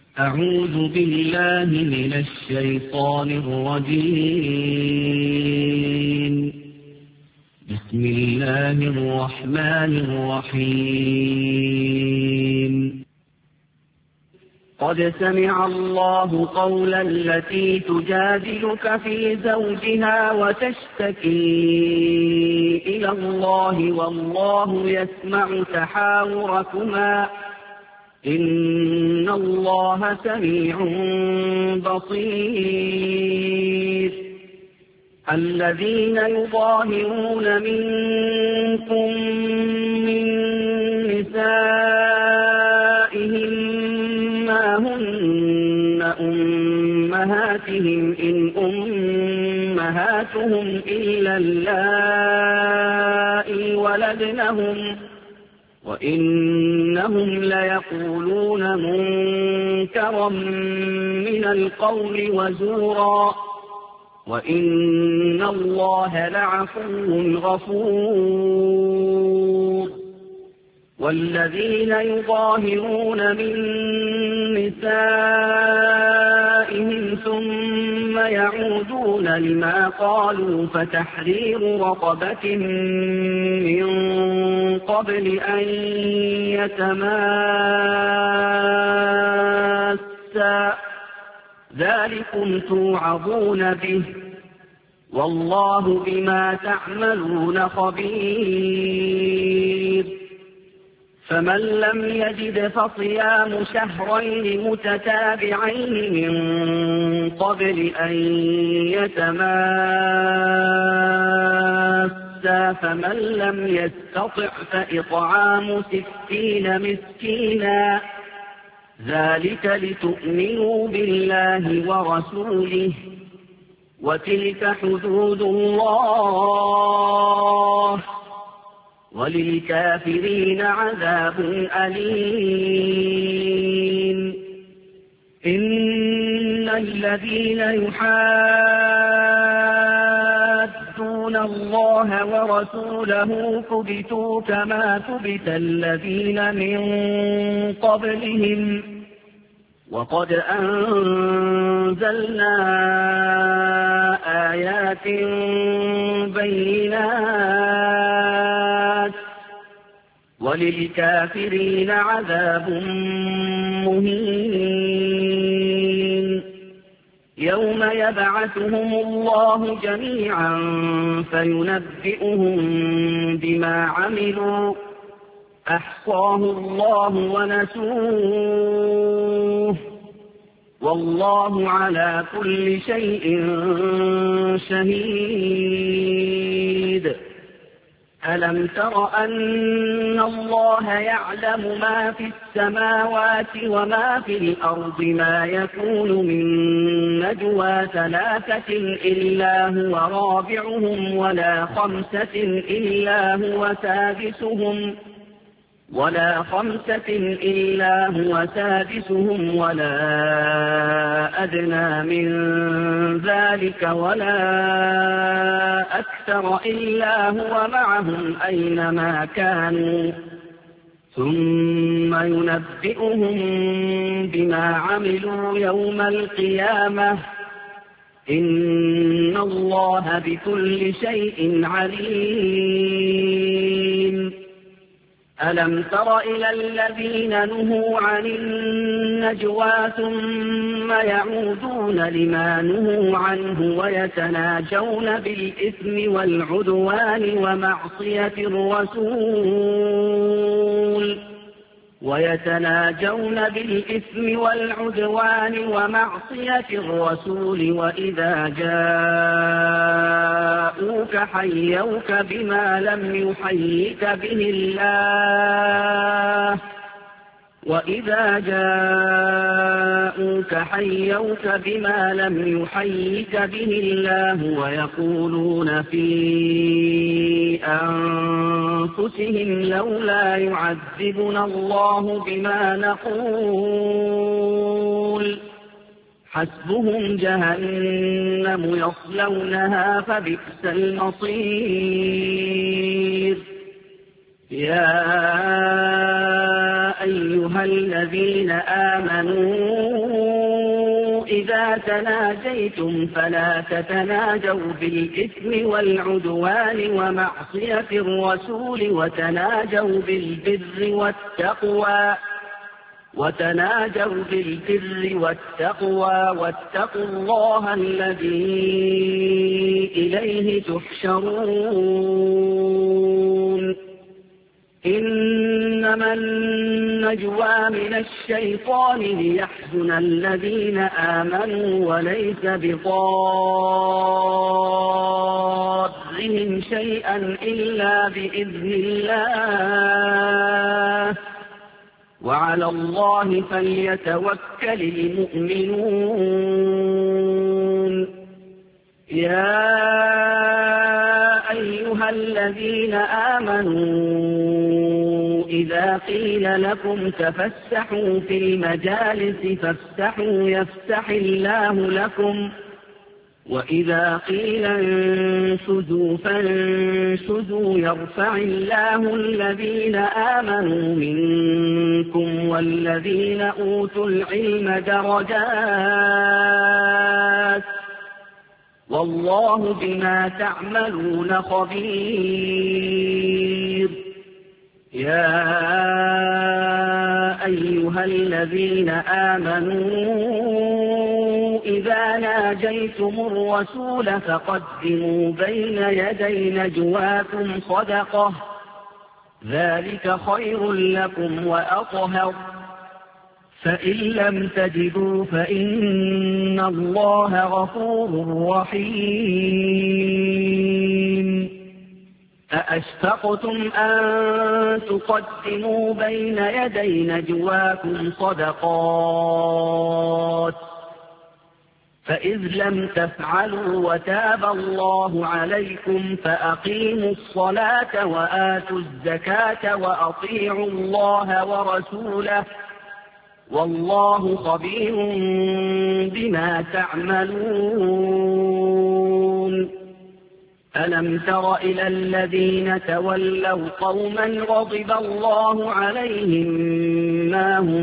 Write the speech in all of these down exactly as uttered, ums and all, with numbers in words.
أعوذ بالله من الشيطان الرجيم. بسم الله الرحمن الرحيم. قد سمع الله قول التي تجادلك في زوجها وتشتكي إلى الله والله يسمع تحاوركما إن الله سميع بصير. الذين يظاهرون منكم من نسائهم ما هن أمهاتهم إن أمهاتهم إلا اللائي ولدنهم وإنهم ليقولون منكرا من القول وزورا وإن الله لعفو غفور. والذين يظاهرون من نسائهم ثم يعودون لما قالوا فتحرير رقبة من قبل أن يتماسا ذلكم توعظون به والله بما تعملون خبير. فمن لم يجد فصيام شهرين متتابعين من قبل أن يتماسا فمن لم يستطع فإطعام ستين مسكينا ذلك لتؤمنوا بالله ورسوله وتلك حدود الله وللكافرين عذاب أليم. إن الذين يحادون الله ورسوله كبتوا كما كبت الذين من قبلهم وقد أنزلنا آيات بينات وللكافرين عذاب مهين. يوم يبعثهم الله جميعا فينبئهم بما عملوا أحصاه الله ونسوه والله على كل شيء شهيد. ألم تر أن الله يعلم ما في السماوات وما في الأرض ما يكون من نجوى ثلاثة إلا هو رابعهم ولا خمسة إلا هو سادسهم ولا خمسة إلا هو سادسهم ولا أدنى من ذلك ولا أكثر إلا هو معهم أينما كانوا ثم ينبئهم بما عملوا يوم القيامة إن الله بكل شيء عليم. ألم تر إلى الذين نهوا عن النجوى ثم يعودون لما نهوا عنه ويتناجون بالإثم والعدوان ومعصية الرسول ويتناجون بالإثم والعدوان ومعصية الرسول وإذا جاءوك حيوك بما لم يحيك به الله وإذا جاءوك حيوك بما لم يحيك به الله ويقولون في أنفسهم لولا يعذبنا الله بما نقول حسبهم جهنم يصلونها فبئس المصير. يا أيها الذين آمنوا إذا تناجيتم فلا تتناجوا بالإثم والعدوان ومعصية الرسول وتناجوا بالبر والتقوى وتناجوا بالبر والتقوى واتقوا الله الذي إليه تحشرون إنما النجوى من الشيطان ليحزن الذين آمنوا وليس بضارهم شيئا إلا بإذن الله وعلى الله فليتوكل المؤمنون يا أيها الذين آمنوا إذا قيل لكم تفسحوا في المجالس فافسحوا يفسح الله لكم وإذا قيل انشزوا فانشزوا يرفع الله الذين آمنوا منكم والذين أوتوا العلم درجات والله بما تعملون خبير يا أيها الذين آمنوا إذا ناجيتم الرسول فقدموا بين يدي نجواكم صدقة ذلك خير لكم وأطهر فإن لم تجدوا فإن الله غفور رحيم أأشفقتم أن تقدموا بين يدي نجواكم صدقات فإذ لم تفعلوا وتاب الله عليكم فأقيموا الصلاة وآتوا الزكاة وأطيعوا الله ورسوله والله خبير بما تعملون ألم تر إلى الذين تولوا قوما غضب الله عليهم ما هم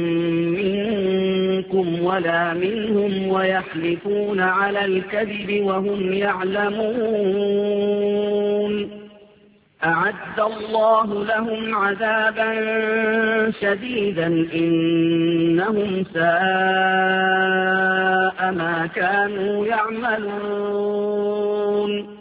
منكم ولا منهم ويحلفون على الكذب وهم يعلمون أعد الله لهم عذابا شديدا إنهم ساء ما كانوا يعملون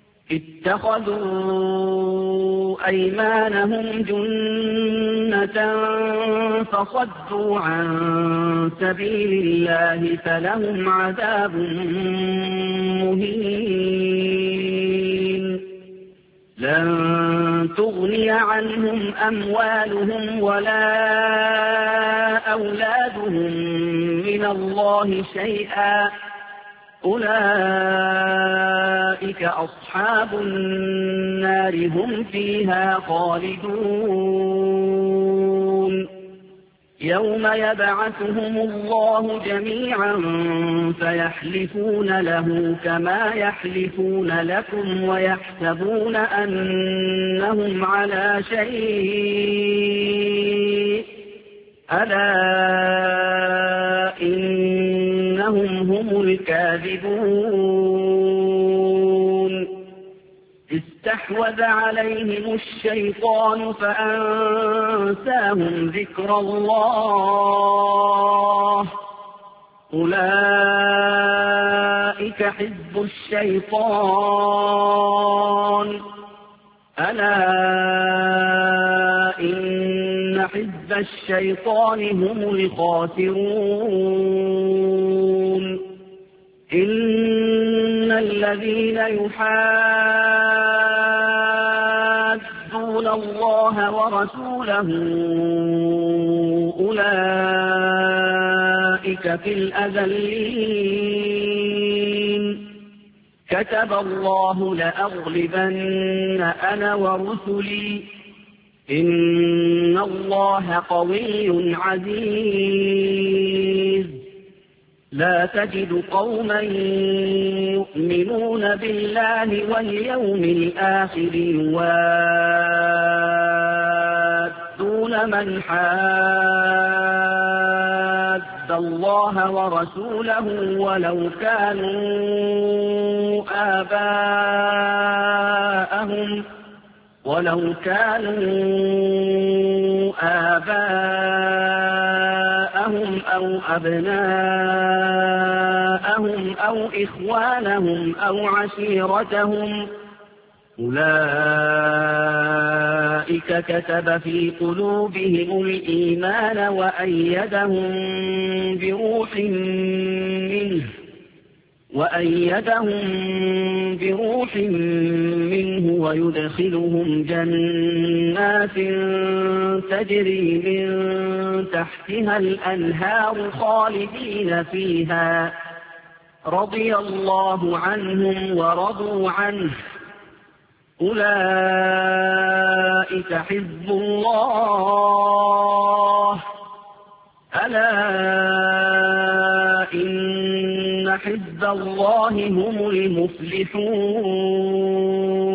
اتخذوا أيمانهم جنة فصدوا عن سبيل الله فلهم عذاب مهين لن تغني عنهم أموالهم ولا أولادهم من الله شيئا أولئك أصحاب النار هم فيها خالدون يوم يبعثهم الله جميعا فيحلفون له كما يحلفون لكم ويحسبون أنهم على شيء ألا إنهم هم الكاذبون استحوذ عليهم الشيطان فأنساهم ذكر الله أولئك حزب الشيطان ألا إن حزب الشيطان هم الخاسرون إن الذين يحادون الله ورسوله أولئك في الأذلين كتب الله لأغلبن أنا ورسلي إن الله قوي عزيز لا تجد قوما يؤمنون بالله واليوم الآخر يوادون يقاتلون من حاد الله ورسوله ولو كانوا آباءهم ولو كانوا آباءهم أو أبناءهم أو إخوانهم أو عشيرتهم أولئك كتب في قلوبهم الإيمان وأيدهم بروح منه وأيدهم بروح منه ويدخلهم جنات تجري من تحتها الأنهار خالدين فيها رضي الله عنهم ورضوا عنه أولئك حزب الله ألا إن حزب الله هم المفلحون.